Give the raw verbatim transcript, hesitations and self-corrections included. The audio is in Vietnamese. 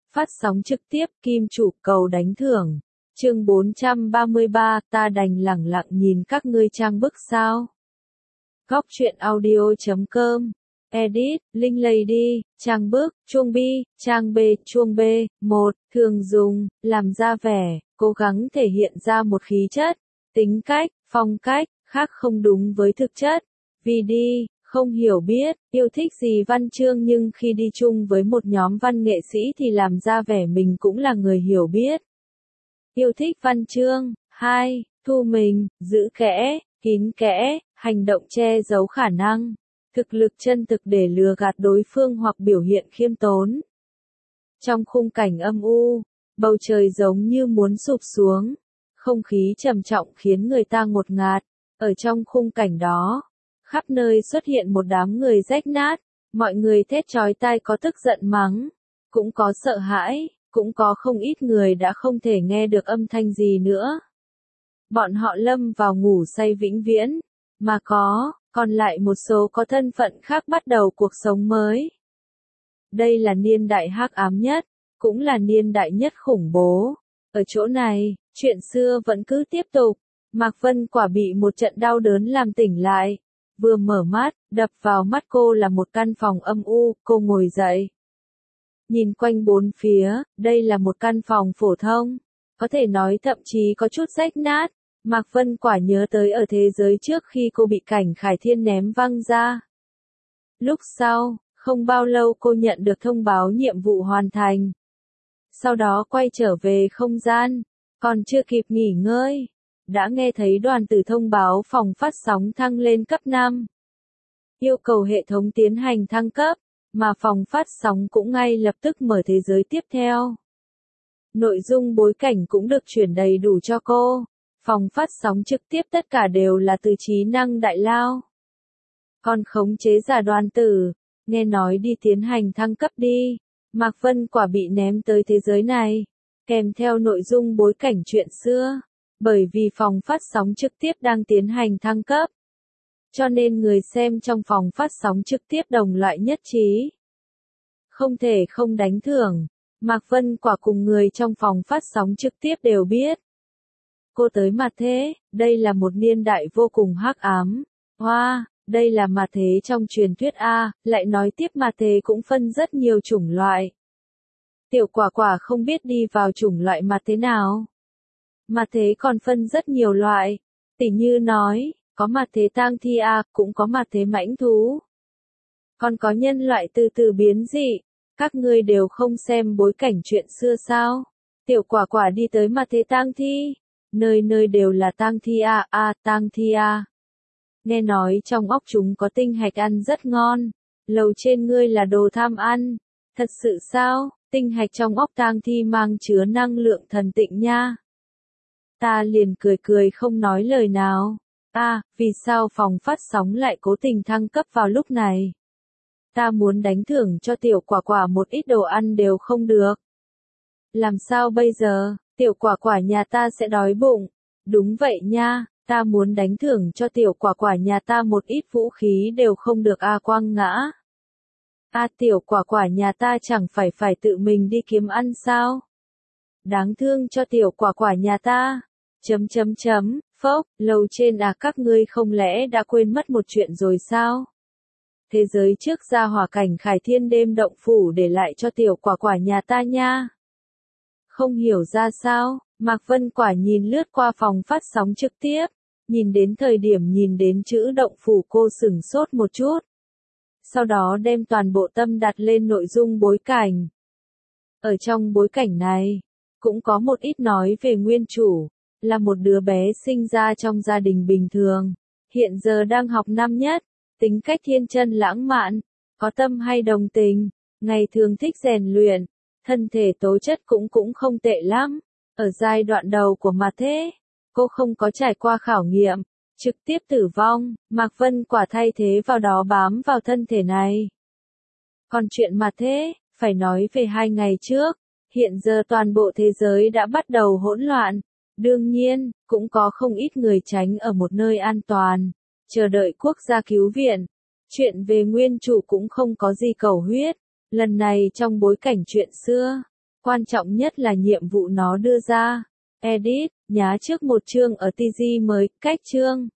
Phát sóng trực tiếp Kim Chủ cầu đánh thưởng. Chương bốn trăm ba mươi ba, ta đành lẳng lặng nhìn các ngươi trang bức sao. Góc truyện audio chấm com. Edit, Linh Lady, trang bức, chuông bi, trang B, chuông B, một, thường dùng, làm ra vẻ, cố gắng thể hiện ra một khí chất, tính cách, phong cách, khác không đúng với thực chất. Vì đi, không hiểu biết, yêu thích gì văn chương nhưng khi đi chung với một nhóm văn nghệ sĩ thì làm ra vẻ mình cũng là người hiểu biết. Yêu thích văn chương. Hai, thu mình, giữ kẽ, kín kẽ, hành động che giấu khả năng, thực lực chân thực để lừa gạt đối phương hoặc biểu hiện khiêm tốn. Trong khung cảnh âm u, bầu trời giống như muốn sụp xuống, không khí trầm trọng khiến người ta ngột ngạt. Ở trong khung cảnh đó, khắp nơi xuất hiện một đám người rách nát, mọi người thét chói tai, có tức giận mắng, cũng có sợ hãi, cũng có không ít người đã không thể nghe được âm thanh gì nữa. Bọn họ lâm vào ngủ say vĩnh viễn, mà có, còn lại một số có thân phận khác bắt đầu cuộc sống mới. Đây là niên đại hắc ám nhất, cũng là niên đại nhất khủng bố. Ở chỗ này, chuyện xưa vẫn cứ tiếp tục. Mạc Vân Quả bị một trận đau đớn làm tỉnh lại. Vừa mở mắt, đập vào mắt cô là một căn phòng âm u, cô ngồi dậy. Nhìn quanh bốn phía, đây là một căn phòng phổ thông, có thể nói thậm chí có chút rách nát. Mạc Vân Quả nhớ tới ở thế giới trước khi cô bị Cảnh Khải Thiên ném văng ra. Lúc sau, không bao lâu cô nhận được thông báo nhiệm vụ hoàn thành. Sau đó quay trở về không gian, còn chưa kịp nghỉ ngơi, đã nghe thấy đoàn tử thông báo phòng phát sóng thăng lên cấp năm. Yêu cầu hệ thống tiến hành thăng cấp, mà phòng phát sóng cũng ngay lập tức mở thế giới tiếp theo. Nội dung bối cảnh cũng được chuyển đầy đủ cho cô. Phòng phát sóng trực tiếp tất cả đều là từ trí năng đại lao. Còn khống chế giả đoàn tử, nghe nói đi tiến hành thăng cấp đi. Mạc Vân Quả bị ném tới thế giới này, kèm theo nội dung bối cảnh chuyện xưa. Bởi vì phòng phát sóng trực tiếp đang tiến hành thăng cấp, cho nên người xem trong phòng phát sóng trực tiếp đồng loại nhất trí. Không thể không đánh thưởng. Mạc Vân Quả cùng người trong phòng phát sóng trực tiếp đều biết. Cô tới mặt thế, đây là một niên đại vô cùng hắc ám. Hoa, wow, đây là mặt thế trong truyền thuyết A, lại nói tiếp mặt thế cũng phân rất nhiều chủng loại. Tiểu Quả Quả không biết đi vào chủng loại mặt thế nào. Mặt thế còn phân rất nhiều loại, tỉ như nói, có mặt thế tang thi A, cũng có mặt thế mãnh thú. Còn có nhân loại từ từ biến dị, các ngươi đều không xem bối cảnh chuyện xưa sao? Tiểu Quả Quả đi tới mặt thế tang thi, nơi nơi đều là tang thi A, A, tang thi A. Nghe nói trong óc chúng có tinh hạch ăn rất ngon, lầu trên ngươi là đồ tham ăn. Thật sự sao? Tinh hạch trong óc tang thi mang chứa năng lượng thần tịnh nha. Ta liền cười cười không nói lời nào. À, vì sao phòng phát sóng lại cố tình thăng cấp vào lúc này? Ta muốn đánh thưởng cho Tiểu Quả Quả một ít đồ ăn đều không được. Làm sao bây giờ, Tiểu Quả Quả nhà ta sẽ đói bụng. Đúng vậy nha, ta muốn đánh thưởng cho Tiểu Quả Quả nhà ta một ít vũ khí đều không được a à, quang ngã. A à, Tiểu Quả Quả nhà ta chẳng phải phải tự mình đi kiếm ăn sao? Đáng thương cho Tiểu Quả Quả nhà ta. Chấm chấm chấm, phốc, lầu trên à, các ngươi không lẽ đã quên mất một chuyện rồi sao? Thế giới trước ra hỏa Cảnh Khải Thiên đêm động phủ để lại cho Tiểu Quả Quả nhà ta nha. Không hiểu ra sao, Mạc Vân Quả nhìn lướt qua phòng phát sóng trực tiếp, nhìn đến thời điểm nhìn đến chữ động phủ cô sửng sốt một chút. Sau đó đem toàn bộ tâm đặt lên nội dung bối cảnh. Ở trong bối cảnh này, cũng có một ít nói về nguyên chủ. Là một đứa bé sinh ra trong gia đình bình thường, hiện giờ đang học năm nhất, tính cách thiên chân lãng mạn, có tâm hay đồng tình, ngày thường thích rèn luyện, thân thể tố chất cũng cũng không tệ lắm. Ở giai đoạn đầu của mặt thế, cô không có trải qua khảo nghiệm, trực tiếp tử vong, Mạc Vân Quả thay thế vào đó bám vào thân thể này. Còn chuyện mặt thế, phải nói về hai ngày trước, hiện giờ toàn bộ thế giới đã bắt đầu hỗn loạn. Đương nhiên, cũng có không ít người tránh ở một nơi an toàn, chờ đợi quốc gia cứu viện. Chuyện về nguyên chủ cũng không có gì cầu huyết, lần này trong bối cảnh chuyện xưa, Quan trọng nhất là nhiệm vụ nó đưa ra. Edit, nhá trước một chương ở tê giê mới, cách chương.